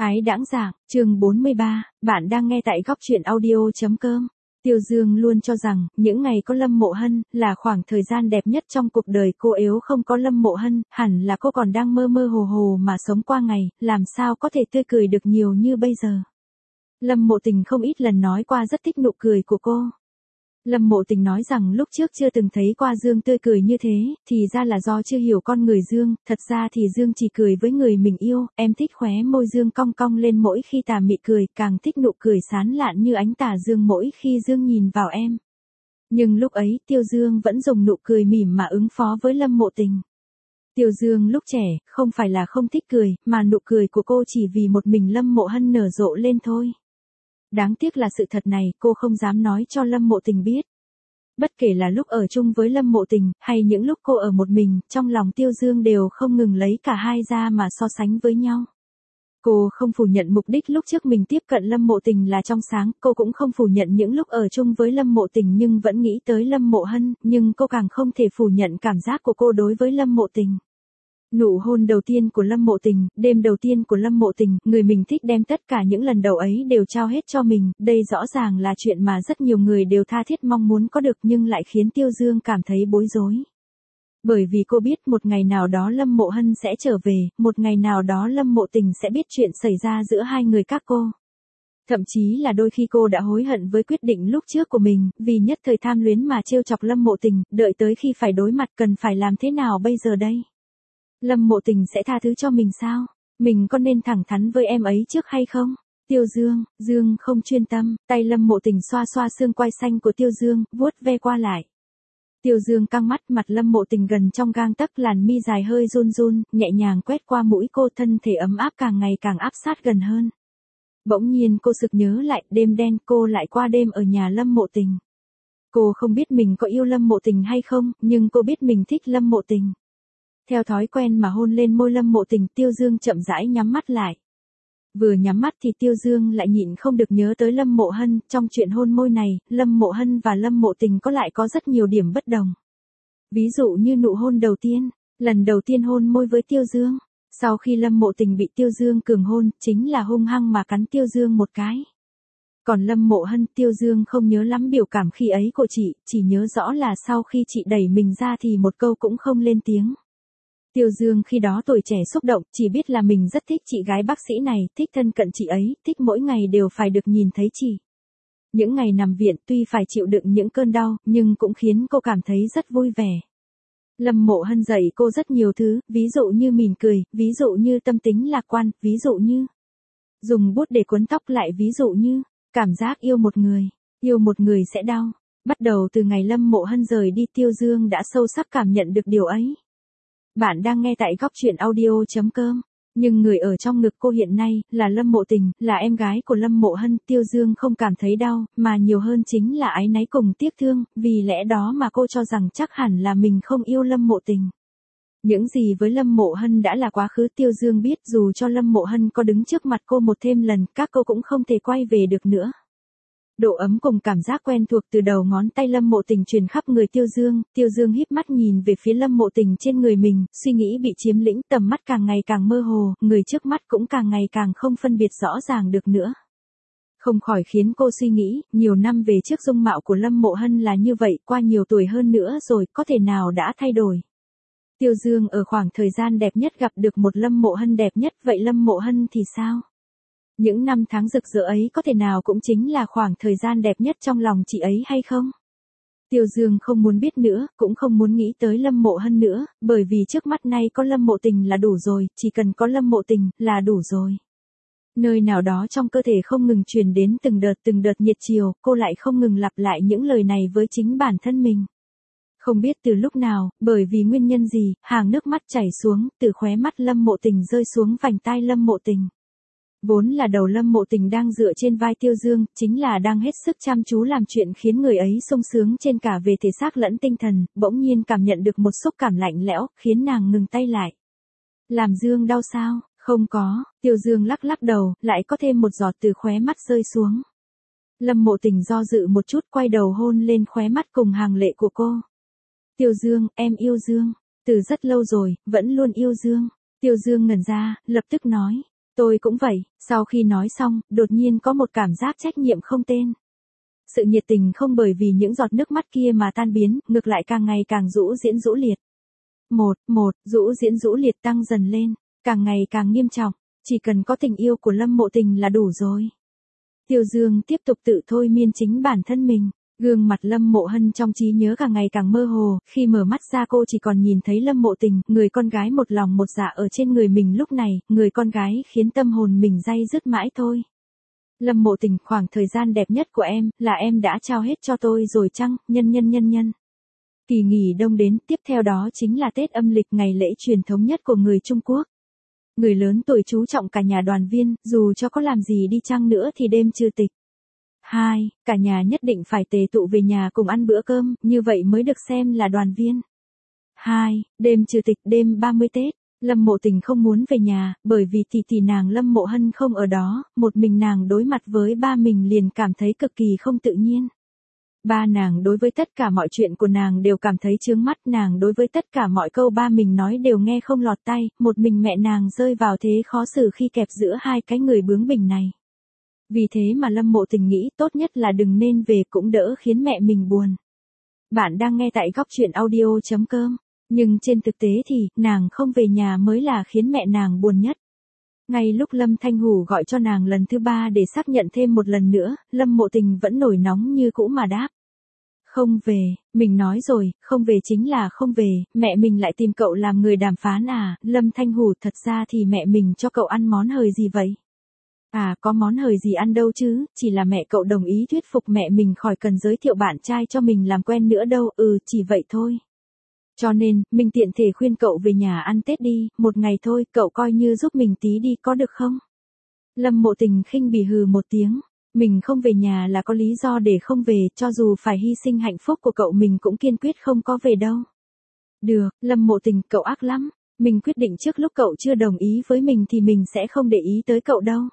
Ái đãng giảng, chương 43, bạn đang nghe tại góc truyện audio.com. Tiêu Dương luôn cho rằng, những ngày có Lâm Mộ Hân, là khoảng thời gian đẹp nhất trong cuộc đời cô. Nếu không có Lâm Mộ Hân, hẳn là cô còn đang mơ mơ hồ hồ mà sống qua ngày, làm sao có thể tươi cười được nhiều như bây giờ. Lâm Mộ Tình không ít lần nói qua rất thích nụ cười của cô. Lâm Mộ Tình nói rằng lúc trước chưa từng thấy qua Dương tươi cười như thế, thì ra là do chưa hiểu con người Dương, thật ra thì Dương chỉ cười với người mình yêu, em thích khóe môi Dương cong cong lên mỗi khi tà mị cười, càng thích nụ cười sán lạn như ánh tà Dương mỗi khi Dương nhìn vào em. Nhưng lúc ấy Tiêu Dương vẫn dùng nụ cười mỉm mà ứng phó với Lâm Mộ Tình. Tiêu Dương lúc trẻ, không phải là không thích cười, mà nụ cười của cô chỉ vì một mình Lâm Mộ Hân nở rộ lên thôi. Đáng tiếc là sự thật này cô không dám nói cho Lâm Mộ Tình biết. Bất kể là lúc ở chung với Lâm Mộ Tình, hay những lúc cô ở một mình, trong lòng Tiêu Dương đều không ngừng lấy cả hai ra mà so sánh với nhau. Cô không phủ nhận mục đích lúc trước mình tiếp cận Lâm Mộ Tình là trong sáng, cô cũng không phủ nhận những lúc ở chung với Lâm Mộ Tình nhưng vẫn nghĩ tới Lâm Mộ Hân, nhưng cô càng không thể phủ nhận cảm giác của cô đối với Lâm Mộ Tình. Nụ hôn đầu tiên của Lâm Mộ Tình, đêm đầu tiên của Lâm Mộ Tình, người mình thích đem tất cả những lần đầu ấy đều trao hết cho mình, đây rõ ràng là chuyện mà rất nhiều người đều tha thiết mong muốn có được nhưng lại khiến Tiêu Dương cảm thấy bối rối. Bởi vì cô biết một ngày nào đó Lâm Mộ Hân sẽ trở về, một ngày nào đó Lâm Mộ Tình sẽ biết chuyện xảy ra giữa hai người các cô. Thậm chí là đôi khi cô đã hối hận với quyết định lúc trước của mình, vì nhất thời tham luyến mà trêu chọc Lâm Mộ Tình, đợi tới khi phải đối mặt cần phải làm thế nào bây giờ đây? Lâm Mộ Tình sẽ tha thứ cho mình sao? Mình có nên thẳng thắn với em ấy trước hay không? Tiêu Dương, Dương không chuyên tâm, tay Lâm Mộ Tình xoa xoa xương quai xanh của Tiêu Dương, vuốt ve qua lại. Tiêu Dương căng mắt, mặt Lâm Mộ Tình gần trong gang tấc, làn mi dài hơi run run, nhẹ nhàng quét qua mũi cô, thân thể ấm áp càng ngày càng áp sát gần hơn. Bỗng nhiên cô sực nhớ lại, đêm đen cô lại qua đêm ở nhà Lâm Mộ Tình. Cô không biết mình có yêu Lâm Mộ Tình hay không, nhưng cô biết mình thích Lâm Mộ Tình. Theo thói quen mà hôn lên môi Lâm Mộ Tình, Tiêu Dương chậm rãi nhắm mắt lại. Vừa nhắm mắt thì Tiêu Dương lại nhịn không được nhớ tới Lâm Mộ Hân, trong chuyện hôn môi này, Lâm Mộ Hân và Lâm Mộ Tình có rất nhiều điểm bất đồng. Ví dụ như nụ hôn đầu tiên, lần đầu tiên hôn môi với Tiêu Dương, sau khi Lâm Mộ Tình bị Tiêu Dương cường hôn, chính là hung hăng mà cắn Tiêu Dương một cái. Còn Lâm Mộ Hân, Tiêu Dương không nhớ lắm biểu cảm khi ấy của chị, chỉ nhớ rõ là sau khi chị đẩy mình ra thì một câu cũng không lên tiếng. Tiêu Dương khi đó tuổi trẻ xúc động, chỉ biết là mình rất thích chị gái bác sĩ này, thích thân cận chị ấy, thích mỗi ngày đều phải được nhìn thấy chị. Những ngày nằm viện tuy phải chịu đựng những cơn đau, nhưng cũng khiến cô cảm thấy rất vui vẻ. Lâm Mộ Hân dạy cô rất nhiều thứ, ví dụ như mỉm cười, ví dụ như tâm tính lạc quan, ví dụ như dùng bút để cuốn tóc lại, ví dụ như cảm giác yêu một người sẽ đau. Bắt đầu từ ngày Lâm Mộ Hân rời đi, Tiêu Dương đã sâu sắc cảm nhận được điều ấy. Bạn đang nghe tại góc truyện audio.com. Nhưng người ở trong ngực cô hiện nay, là Lâm Mộ Tình, là em gái của Lâm Mộ Hân. Tiêu Dương không cảm thấy đau, mà nhiều hơn chính là áy náy cùng tiếc thương, vì lẽ đó mà cô cho rằng chắc hẳn là mình không yêu Lâm Mộ Tình. Những gì với Lâm Mộ Hân đã là quá khứ. Tiêu Dương biết dù cho Lâm Mộ Hân có đứng trước mặt cô một thêm lần, các cô cũng không thể quay về được nữa. Độ ấm cùng cảm giác quen thuộc từ đầu ngón tay Lâm Mộ Tình truyền khắp người Tiêu Dương híp mắt nhìn về phía Lâm Mộ Tình trên người mình, suy nghĩ bị chiếm lĩnh, tầm mắt càng ngày càng mơ hồ, người trước mắt cũng càng ngày càng không phân biệt rõ ràng được nữa. Không khỏi khiến cô suy nghĩ, nhiều năm về trước dung mạo của Lâm Mộ Hân là như vậy, qua nhiều tuổi hơn nữa rồi, có thể nào đã thay đổi. Tiêu Dương ở khoảng thời gian đẹp nhất gặp được một Lâm Mộ Hân đẹp nhất, vậy Lâm Mộ Hân thì sao? Những năm tháng rực rỡ ấy có thể nào cũng chính là khoảng thời gian đẹp nhất trong lòng chị ấy hay không? Tiêu Dương không muốn biết nữa, cũng không muốn nghĩ tới Lâm Mộ Hân nữa, bởi vì trước mắt nay có Lâm Mộ Tình là đủ rồi, chỉ cần có Lâm Mộ Tình là đủ rồi. Nơi nào đó trong cơ thể không ngừng truyền đến từng đợt nhiệt chiều, cô lại không ngừng lặp lại những lời này với chính bản thân mình. Không biết từ lúc nào, bởi vì nguyên nhân gì, hàng nước mắt chảy xuống, từ khóe mắt Lâm Mộ Tình rơi xuống vành tai Lâm Mộ Tình. Vốn là đầu Lâm Mộ Tình đang dựa trên vai Tiêu Dương, chính là đang hết sức chăm chú làm chuyện khiến người ấy sung sướng trên cả về thể xác lẫn tinh thần, bỗng nhiên cảm nhận được một xúc cảm lạnh lẽo, khiến nàng ngừng tay lại. Làm Dương đau sao? Không có, Tiêu Dương lắc lắc đầu, lại có thêm một giọt từ khóe mắt rơi xuống. Lâm Mộ Tình do dự một chút, quay đầu hôn lên khóe mắt cùng hàng lệ của cô. Tiêu Dương, em yêu Dương. Từ rất lâu rồi, vẫn luôn yêu Dương. Tiêu Dương ngẩn ra, lập tức nói. Tôi cũng vậy, sau khi nói xong, đột nhiên có một cảm giác trách nhiệm không tên. Sự nhiệt tình không bởi vì những giọt nước mắt kia mà tan biến, ngược lại càng ngày càng rũ diễn rũ liệt. Rũ diễn rũ liệt tăng dần lên, càng ngày càng nghiêm trọng, chỉ cần có tình yêu của Lâm Mộ Tình là đủ rồi. Tiêu Dương tiếp tục tự thôi miên chính bản thân mình, gương mặt Lâm Mộ Hân trong trí nhớ càng ngày càng mơ hồ, khi mở mắt ra cô chỉ còn nhìn thấy Lâm Mộ Tình, người con gái một lòng một dạ ở trên người mình lúc này, người con gái khiến tâm hồn mình day dứt mãi thôi. Lâm Mộ Tình, khoảng thời gian đẹp nhất của em, là em đã trao hết cho tôi rồi chăng, nhân. Kỳ nghỉ đông đến, tiếp theo đó chính là Tết âm lịch, ngày lễ truyền thống nhất của người Trung Quốc. Người lớn tuổi chú trọng cả nhà đoàn viên, dù cho có làm gì đi chăng nữa thì đêm trừ tịch. 2. Cả nhà nhất định phải tề tụ về nhà cùng ăn bữa cơm, như vậy mới được xem là đoàn viên. 2. Đêm trừ tịch, đêm 30 Tết. Lâm Mộ Tình không muốn về nhà, bởi vì tỷ nàng Lâm Mộ Hân không ở đó, một mình nàng đối mặt với ba mình liền cảm thấy cực kỳ không tự nhiên. Ba nàng đối với tất cả mọi chuyện của nàng đều cảm thấy chướng mắt, nàng đối với tất cả mọi câu ba mình nói đều nghe không lọt tai, một mình mẹ nàng rơi vào thế khó xử khi kẹp giữa hai cái người bướng bỉnh này. Vì thế mà Lâm Mộ Tình nghĩ tốt nhất là đừng nên về, cũng đỡ khiến mẹ mình buồn. Bạn đang nghe tại góc truyện audio.com, nhưng trên thực tế thì, nàng không về nhà mới là khiến mẹ nàng buồn nhất. Ngay lúc Lâm Thanh Hủ gọi cho nàng lần thứ 3 để xác nhận thêm một lần nữa, Lâm Mộ Tình vẫn nổi nóng như cũ mà đáp. Không về, mình nói rồi, không về chính là không về, mẹ mình lại tìm cậu làm người đàm phán à, Lâm Thanh Hủ, thật ra thì mẹ mình cho cậu ăn món hời gì vậy? À, có món hời gì ăn đâu chứ, chỉ là mẹ cậu đồng ý thuyết phục mẹ mình khỏi cần giới thiệu bạn trai cho mình làm quen nữa đâu, chỉ vậy thôi. Cho nên, mình tiện thể khuyên cậu về nhà ăn Tết đi, một ngày thôi, cậu coi như giúp mình tí đi có được không? Lâm Mộ Tình khinh bỉ hừ một tiếng, mình không về nhà là có lý do để không về, cho dù phải hy sinh hạnh phúc của cậu mình cũng kiên quyết không có về đâu. Được, Lâm Mộ Tình, cậu ác lắm, mình quyết định trước lúc cậu chưa đồng ý với mình thì mình sẽ không để ý tới cậu đâu.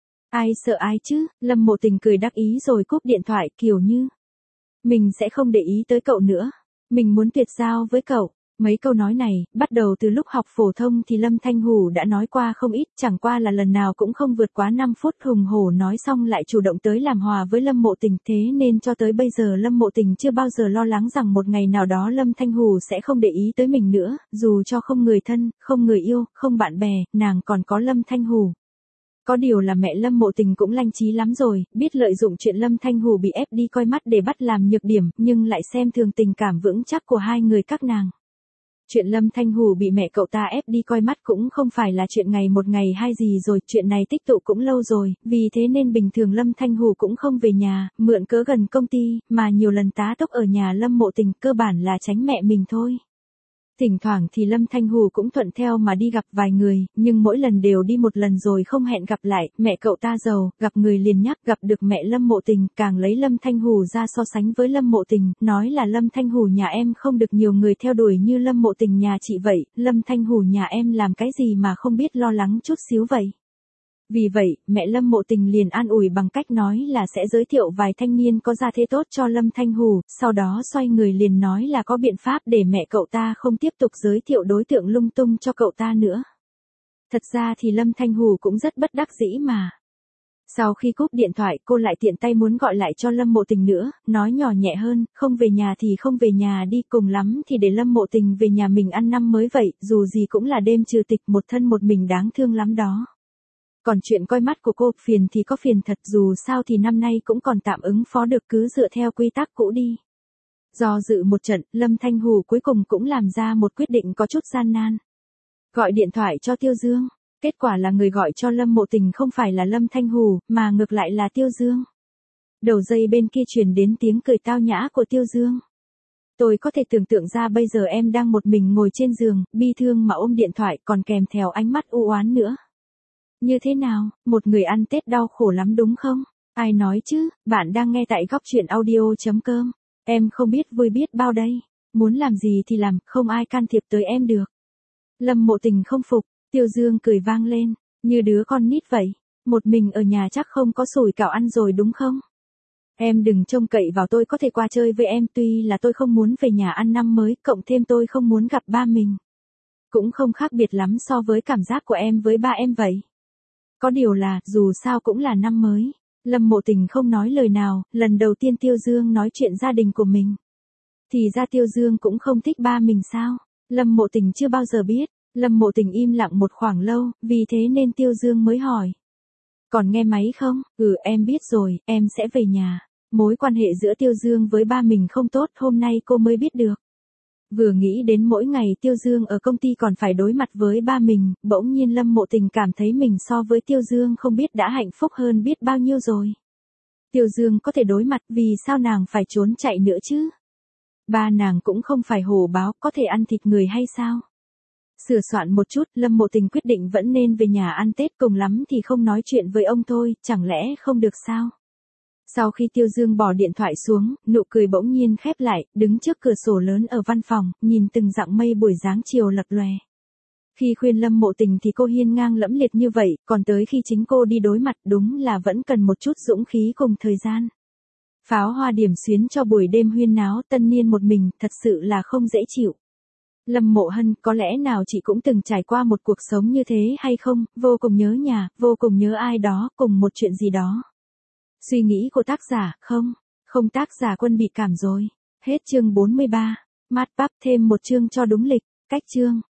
Ai sợ ai chứ, Lâm Mộ Tình cười đắc ý rồi cúp điện thoại, kiểu như mình sẽ không để ý tới cậu nữa. Mình muốn tuyệt giao với cậu. Mấy câu nói này, bắt đầu từ lúc học phổ thông thì Lâm Thanh Hủ đã nói qua không ít, chẳng qua là lần nào cũng không vượt quá 5 phút, hùng hổ nói xong lại chủ động tới làm hòa với Lâm Mộ Tình, thế nên cho tới bây giờ Lâm Mộ Tình chưa bao giờ lo lắng rằng một ngày nào đó Lâm Thanh Hủ sẽ không để ý tới mình nữa, dù cho không người thân, không người yêu, không bạn bè, nàng còn có Lâm Thanh Hủ. Có điều là mẹ Lâm Mộ Tình cũng lanh trí lắm rồi, biết lợi dụng chuyện Lâm Thanh Hủ bị ép đi coi mắt để bắt làm nhược điểm, nhưng lại xem thường tình cảm vững chắc của hai người các nàng. Chuyện Lâm Thanh Hủ bị mẹ cậu ta ép đi coi mắt cũng không phải là chuyện ngày một ngày hai gì rồi, chuyện này tích tụ cũng lâu rồi, vì thế nên bình thường Lâm Thanh Hủ cũng không về nhà, mượn cớ gần công ty, mà nhiều lần tá túc ở nhà Lâm Mộ Tình, cơ bản là tránh mẹ mình thôi. Thỉnh thoảng thì Lâm Thanh Hủ cũng thuận theo mà đi gặp vài người, nhưng mỗi lần đều đi một lần rồi không hẹn gặp lại, mẹ cậu ta giàu, gặp người liền nhắc, gặp được mẹ Lâm Mộ Tình, càng lấy Lâm Thanh Hủ ra so sánh với Lâm Mộ Tình, nói là Lâm Thanh Hủ nhà em không được nhiều người theo đuổi như Lâm Mộ Tình nhà chị vậy, Lâm Thanh Hủ nhà em làm cái gì mà không biết lo lắng chút xíu vậy. Vì vậy, mẹ Lâm Mộ Tình liền an ủi bằng cách nói là sẽ giới thiệu vài thanh niên có gia thế tốt cho Lâm Thanh Hủ, sau đó xoay người liền nói là có biện pháp để mẹ cậu ta không tiếp tục giới thiệu đối tượng lung tung cho cậu ta nữa. Thật ra thì Lâm Thanh Hủ cũng rất bất đắc dĩ mà. Sau khi cúp điện thoại, cô lại tiện tay muốn gọi lại cho Lâm Mộ Tình nữa, nói nhỏ nhẹ hơn, không về nhà thì không về nhà đi, cùng lắm thì để Lâm Mộ Tình về nhà mình ăn năm mới vậy, dù gì cũng là đêm trừ tịch, một thân một mình đáng thương lắm đó. Còn chuyện coi mắt của cô, phiền thì có phiền thật, dù sao thì năm nay cũng còn tạm ứng phó được, cứ dựa theo quy tắc cũ đi. Do dự một trận, Lâm Thanh Hủ cuối cùng cũng làm ra một quyết định có chút gian nan. Gọi điện thoại cho Tiêu Dương. Kết quả là người gọi cho Lâm Mộ Tình không phải là Lâm Thanh Hủ, mà ngược lại là Tiêu Dương. Đầu dây bên kia truyền đến tiếng cười tao nhã của Tiêu Dương. Tôi có thể tưởng tượng ra bây giờ em đang một mình ngồi trên giường, bi thương mà ôm điện thoại, còn kèm theo ánh mắt u oán nữa. Như thế nào, một người ăn Tết đau khổ lắm đúng không? Ai nói chứ, bạn đang nghe tại góc truyện audio.com. Em không biết vui biết bao đây. Muốn làm gì thì làm, không ai can thiệp tới em được. Lâm Mộ Tình không phục, Tiêu Dương cười vang lên, như đứa con nít vậy. Một mình ở nhà chắc không có sủi cảo ăn rồi đúng không? Em đừng trông cậy vào tôi có thể qua chơi với em, tuy là tôi không muốn về nhà ăn năm mới, cộng thêm tôi không muốn gặp ba mình. Cũng không khác biệt lắm so với cảm giác của em với ba em vậy. Có điều là, dù sao cũng là năm mới. Lâm Mộ Tình không nói lời nào, lần đầu tiên Tiêu Dương nói chuyện gia đình của mình. Thì ra Tiêu Dương cũng không thích ba mình sao? Lâm Mộ Tình chưa bao giờ biết. Lâm Mộ Tình im lặng một khoảng lâu, vì thế nên Tiêu Dương mới hỏi. Còn nghe máy không? Em biết rồi, em sẽ về nhà. Mối quan hệ giữa Tiêu Dương với ba mình không tốt, hôm nay cô mới biết được. Vừa nghĩ đến mỗi ngày Tiêu Dương ở công ty còn phải đối mặt với ba mình, bỗng nhiên Lâm Mộ Tình cảm thấy mình so với Tiêu Dương không biết đã hạnh phúc hơn biết bao nhiêu rồi. Tiêu Dương có thể đối mặt, vì sao nàng phải trốn chạy nữa chứ? Ba nàng cũng không phải hổ báo, có thể ăn thịt người hay sao? Sửa soạn một chút, Lâm Mộ Tình quyết định vẫn nên về nhà ăn Tết, cùng lắm thì không nói chuyện với ông thôi, chẳng lẽ không được sao? Sau khi Tiêu Dương bỏ điện thoại xuống, nụ cười bỗng nhiên khép lại, đứng trước cửa sổ lớn ở văn phòng, nhìn từng dặng mây buổi dáng chiều lập lòe. Khi khuyên Lâm Mộ Tình thì cô hiên ngang lẫm liệt như vậy, còn tới khi chính cô đi đối mặt đúng là vẫn cần một chút dũng khí cùng thời gian. Pháo hoa điểm xuyến cho buổi đêm huyên náo tân niên một mình, thật sự là không dễ chịu. Lâm Mộ Hân, có lẽ nào chị cũng từng trải qua một cuộc sống như thế hay không, vô cùng nhớ nhà, vô cùng nhớ ai đó, cùng một chuyện gì đó. Suy nghĩ của tác giả, không tác giả Quân bị cảm rồi. Hết chương 43. Mát bắp thêm một chương cho đúng lịch, cách chương.